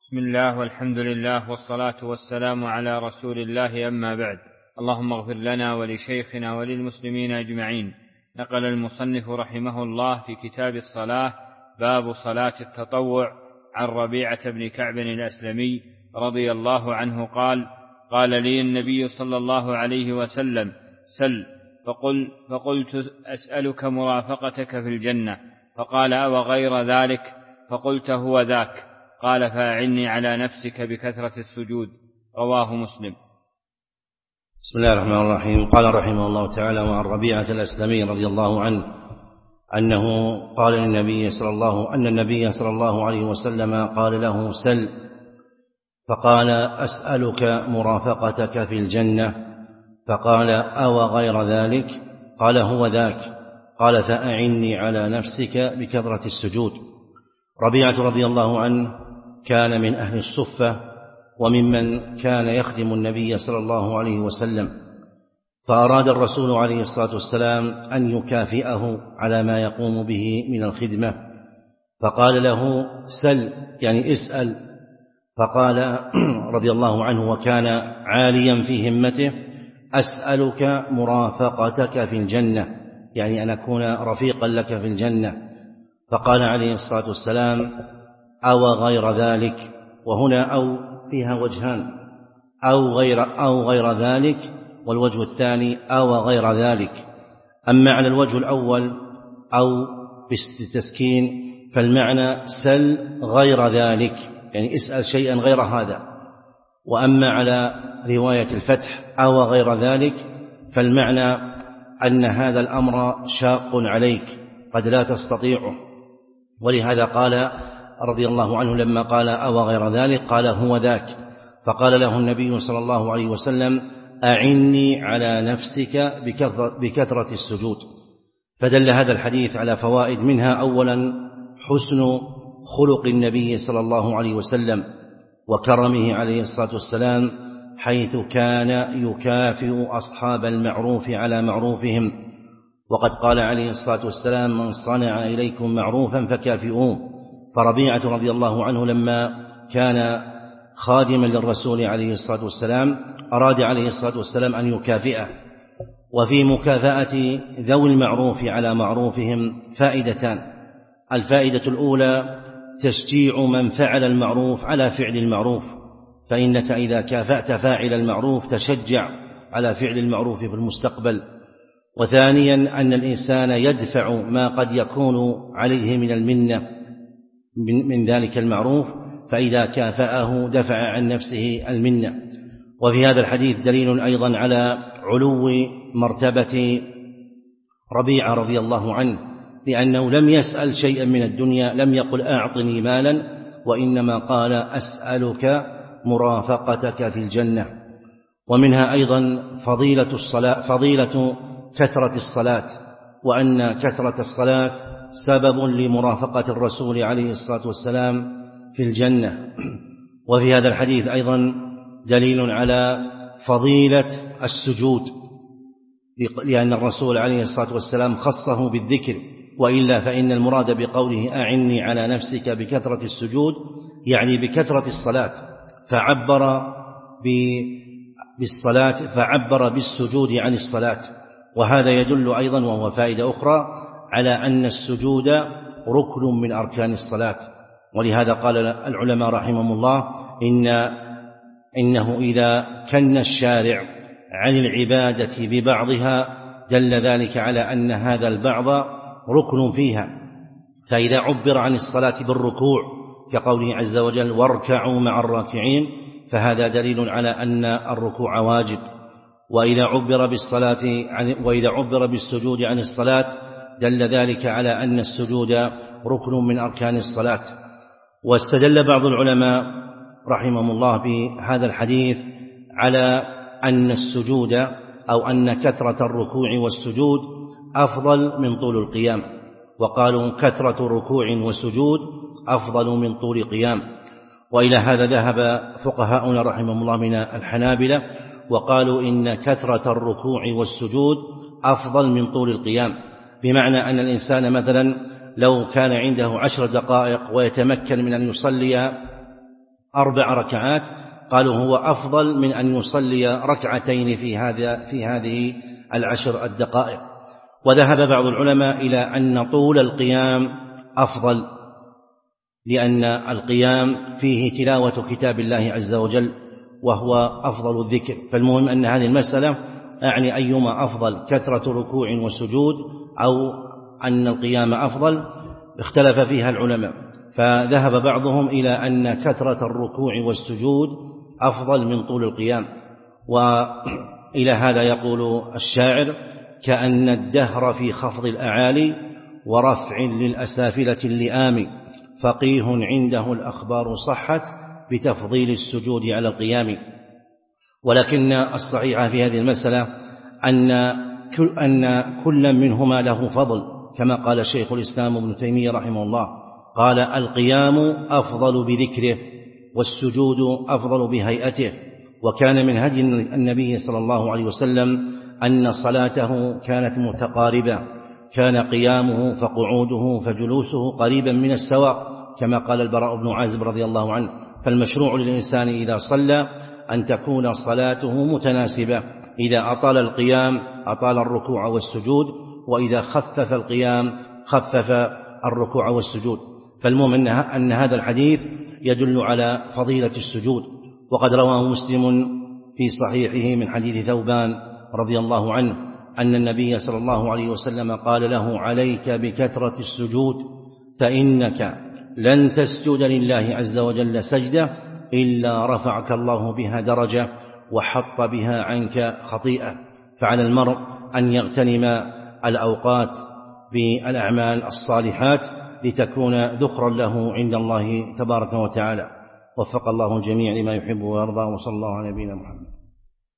بسم الله والحمد لله والصلاة والسلام على رسول الله، أما بعد. اللهم اغفر لنا ولشيخنا وللمسلمين أجمعين. نقل المصنف رحمه الله في كتاب الصلاة باب صلاة التطوع عن ربيعة بن كعب الأسلمي رضي الله عنه قال: قال لي النبي صلى الله عليه وسلم: سل. فقلت: أسألك مرافقتك في الجنة. فقال: أو غير ذلك؟ فقلت: هو ذاك. قال: فأعني على نفسك بكثرة السجود. رواه مسلم. بسم الله الرحمن الرحيم. قال رحمه الله تعالى: وعن ربيعة الأسلمي رضي الله عنه أنه قال للنبي أن النبي صلى الله عليه وسلم قال له: سل. فقال: أسألك مرافقتك في الجنة. فقال: أو غير ذلك؟ قال: هو ذاك. قال: فأعني على نفسك بكثرة السجود. ربيعة رضي الله عنه كان من أهل الصفة وممن كان يخدم النبي صلى الله عليه وسلم، فأراد الرسول عليه الصلاة والسلام أن يكافئه على ما يقوم به من الخدمة، فقال له: سل، يعني اسأل. فقال رضي الله عنه وكان عاليا في همته: أسألك مرافقتك في الجنة، يعني أن أكون رفيقا لك في الجنة. فقال عليه الصلاة والسلام: أو غير ذلك. وهنا أو فيها وجهان: أو غير ذلك، والوجه الثاني أو غير ذلك. أما على الوجه الأول أو بالتسكين فالمعنى سل غير ذلك، يعني اسأل شيئا غير هذا. وأما على رواية الفتح أو غير ذلك فالمعنى أن هذا الأمر شاق عليك قد لا تستطيعه. ولهذا قال رضي الله عنه لما قال أو غير ذلك قال: هو ذاك. فقال له النبي صلى الله عليه وسلم: أعني على نفسك بكثرة السجود. فدل هذا الحديث على فوائد، منها أولا حسن خلق النبي صلى الله عليه وسلم وكرمه عليه الصلاة والسلام، حيث كان يكافئ أصحاب المعروف على معروفهم. وقد قال عليه الصلاة والسلام: من صنع إليكم معروفا فكافئوه. فربيعة رضي الله عنه لما كان خادما للرسول عليه الصلاة والسلام أراد عليه الصلاة والسلام أن يكافئه. وفي مكافأة ذوي المعروف على معروفهم فائدتان: الفائدة الأولى تشجيع من فعل المعروف على فعل المعروف، فإنك إذا كافأت فاعل المعروف تشجع على فعل المعروف في المستقبل. وثانيا أن الإنسان يدفع ما قد يكون عليه من المنة من ذلك المعروف، فإذا كافأه دفع عن نفسه المنة. وفي هذا الحديث دليل أيضا على علو مرتبة ربيعة رضي الله عنه، لأنه لم يسأل شيئا من الدنيا، لم يقل أعطني مالا، وإنما قال: أسألك مرافقتك في الجنة. ومنها أيضا فضيلة كثرة الصلاة، وأن كثرة الصلاة سبب لمرافقة الرسول عليه الصلاة والسلام في الجنة. وفي هذا الحديث أيضا دليل على فضيلة السجود، لأن الرسول عليه الصلاة والسلام خصه بالذكر، وإلا فإن المراد بقوله أعني على نفسك بكثرة السجود يعني بكثرة الصلاة، فعبر بالسجود عن الصلاة. وهذا يدل أيضا، وهو فائدة أخرى، على أن السجود ركن من أركان الصلاة. ولهذا قال العلماء رحمهم الله: إنه إذا كن الشارع عن العبادة ببعضها دل ذلك على أن هذا البعض ركن فيها. فإذا عبر عن الصلاة بالركوع كقوله عز وجل: واركعوا مع الراكعين، فهذا دليل على أن الركوع واجب. وإذا عبر بالسجود عن الصلاة دل ذلك على أن السجود ركن من أركان الصلاة. واستدل بعض العلماء رحمهم الله بهذا الحديث على أن السجود أو أن كثرة الركوع والسجود أفضل من طول القيام، وقالوا كثرة ركوع وسجود أفضل من طول قيام. وإلى هذا ذهب فقهاؤنا رحمهم الله من الحنابلة، وقالوا إن كثرة الركوع والسجود أفضل من طول القيام، بمعنى أن الإنسان مثلا لو كان عنده 10 دقائق ويتمكن من أن يصلي 4 ركعات، قالوا هو أفضل من أن يصلي ركعتين في هذه 10 دقائق. وذهب بعض العلماء إلى أن طول القيام أفضل، لأن القيام فيه تلاوة كتاب الله عز وجل وهو أفضل الذكر. فالمهم أن هذه المسألة أعني أيما أفضل، كثرة ركوع وسجود أو أن القيام أفضل، اختلف فيها العلماء. فذهب بعضهم إلى أن كثرة الركوع والسجود أفضل من طول القيام. وإلى هذا يقول الشاعر: كأن الدهر في خفض الأعالي ورفع للأسافلة اللئام، فقيه عنده الأخبار صحت بتفضيل السجود على القيام. ولكن الصحيح في هذه المسألة أن كل منهما له فضل، كما قال شيخ الإسلام ابن تيمية رحمه الله، قال: القيام أفضل بذكره، والسجود أفضل بهيئته. وكان من هدي النبي صلى الله عليه وسلم أن صلاته كانت متقاربة، كان قيامه فقعوده فجلوسه قريبا من السواء، كما قال البراء بن عازب رضي الله عنه. فالمشروع للإنسان إذا صلى أن تكون صلاته متناسبة، إذا أطال القيام أطال الركوع والسجود، وإذا خفف القيام خفف الركوع والسجود. فالمهم أن هذا الحديث يدل على فضيلة السجود. وقد رواه مسلم في صحيحه من حديث ثوبان رضي الله عنه أن النبي صلى الله عليه وسلم قال له: عليك بكثرة السجود، فإنك لن تسجد لله عز وجل سجدة إلا رفعك الله بها درجة وحط بها عنك خطيئة. فعلى المرء أن يغتنم الأوقات بالأعمال الصالحات لتكون ذخرا له عند الله تبارك وتعالى. وفق الله الجميع لما يحب ويرضى، وصلى الله على نبينا محمد.